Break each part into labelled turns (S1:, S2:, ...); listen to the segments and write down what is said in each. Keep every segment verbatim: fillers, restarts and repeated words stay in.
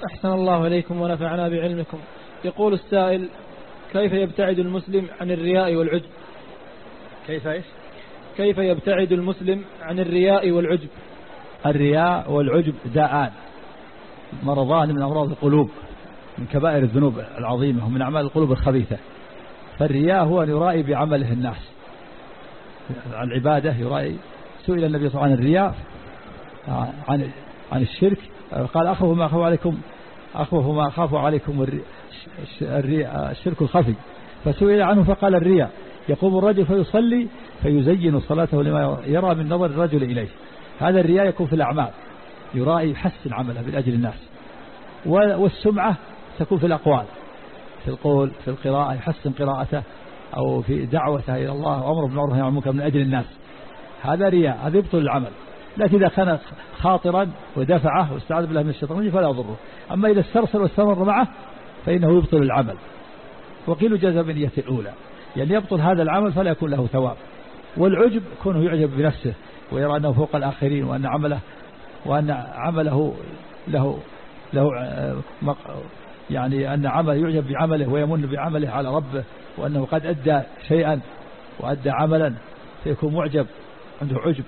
S1: أحسن الله إليكم ونفعنا بعلمكم. يقول السائل: كيف يبتعد المسلم عن الرياء والعجب؟
S2: كيف إيش؟
S1: كيف يبتعد المسلم عن الرياء والعجب؟
S2: الرياء والعجب داءان مرضان من أمراض القلوب، من كبائر الذنوب العظيمة ومن أعمال القلوب الخبيثة. فالرياء هو أن يرائي بعمله الناس عن العبادة، يرائي. سئل النبي صلى الله عليه وسلم عن الرياء، عن عن الشرك، قال: أخوف ما أخاف عليكم أخوف ما أخاف عليكم الرياء الشرك الخفي. فسئل عنه فقال: الرياء يقوم الرجل فيصلي فيزين صلاته لما يرى من نظر الرجل إليه. هذا الرياء يكون في الأعمال، يرائي يحسن عمله من أجل الناس. والسمعة تكون في الأقوال، في القول، في القراءة، يحسن قراءته أو في دعوته إلى الله وأمر بالمعروف والنهي عن المنكر من أجل الناس. هذا رياء، هذا يبطل العمل. لكن إذا كان خاطرا ودفعه واستعاذ بالله من الشيطان فلا يضره. أما إذا استرسل واستمر معه فإنه يبطل العمل. وقيل جزم بالنية الأولى، يعني يبطل هذا العمل فلا يكون له ثواب. والعجب كونه يعجب بنفسه ويرى أنه فوق الآخرين، وأن عمله وأن عمله له له يعني أن عمل يعجب بعمله ويمن بعمله على ربه، وأنه قد أدى شيئا وأدى عملا، فيكون معجب عنده عجب،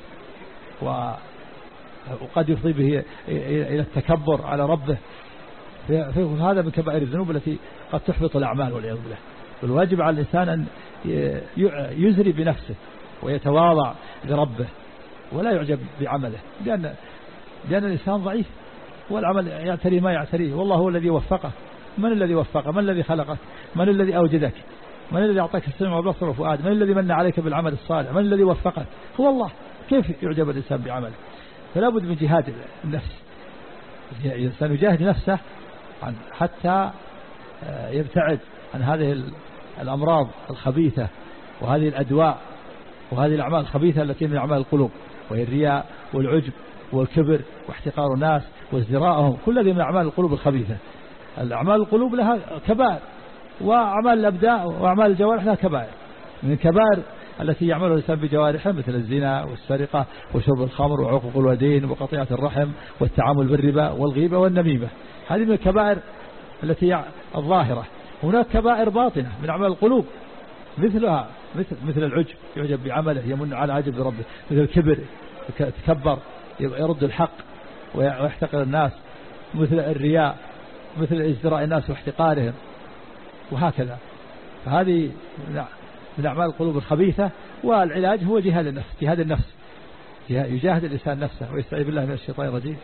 S2: وقد يفضي به إلى التكبر على ربه. هذا من كبائر الذنوب التي قد تحبط الأعمال والعياذ بالله. والواجب على الإنسان أن يزري بنفسه ويتواضع لربه ولا يعجب بعمله، لأن لأن الإنسان ضعيف والعمل يعتريه ما يعتريه، والله هو الذي وفقه. من الذي وفقه؟ من الذي خلقك؟ من الذي أوجدك؟ من الذي أعطاك السمع والبصر والفؤاد؟ من الذي من عليك بالعمل الصالح؟ من الذي وفقك؟ هو الله. كيف يعجب الإنسان بعمله؟ فلا بد من جهاد النفس. الإنسان يجاهد نفسه حتى يبتعد عن هذه الأمراض الخبيثة وهذه الأدواء وهذه الأعمال الخبيثة التي من أعمال القلوب، وهي الرياء والعجب والكبر واحتقار الناس وازدراءهم. كل هذه من أعمال القلوب الخبيثة. الأعمال القلوب لها كبائر، وأعمال الأبدان وأعمال الجوارح لها كبائر. من الكبائر التي يعملها الإنسان بجوارحه مثل الزنا والسرقة وشرب الخمر وعقوق الوالدين وقطيعة الرحم والتعامل بالربا والغيبة والنميمة. هذه من الكبائر التي الظاهرة. هناك كبائر باطنة من أعمال القلوب مثلها مثل مثل العجب، يعجب بعمله، يمن على عجب بربه. مثل الكبر، يتكبر، يرد الحق ويحتقر الناس. مثل الرياء، مثل ازدراء الناس واحتقارهم، وهكذا. فهذه من أعمال القلوب الخبيثة. والعلاج هو جهاد النفس، جهاد النفس، يجاهد الإنسان نفسه ويستعيذ بالله من الشيطان الرجيم،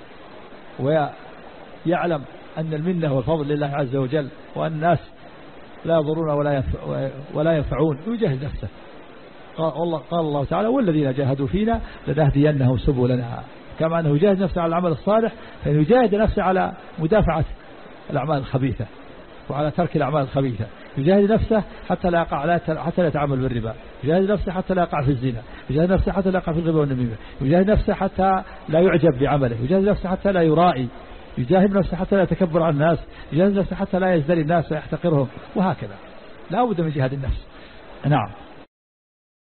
S2: ويعلم أن المنة والفضل لله عز وجل، وأن الناس لا يضرون ولا ينفع ولا ينفعون، ويجاهد نفسه. قال الله, قال الله تعالى: والذين جاهدوا فينا لنهدينهم سبلنا. كما أنه يجاهد نفسه على العمل الصالح، فإنه يجاهد نفسه على مدافعة الأعمال الخبيثة وعلى ترك الأعمال الخبيثة. يجاهد نفسه حتى لا يقع حتى لا يتعامل بالربا، يجاهد نفسه حتى لا يقع في الزنا، يجاهد نفسه حتى لا يقع في الغيبة والنميمة، يجاهد نفسه حتى لا يعجب بعمله، يجاهد نفسه حتى لا يرائي، يجاهد نفسه حتى لا يتكبر على الناس، يجاهد نفسه حتى لا يزدري الناس ويحتقرهم، وهكذا. لا بد من جهاد النفس. نعم.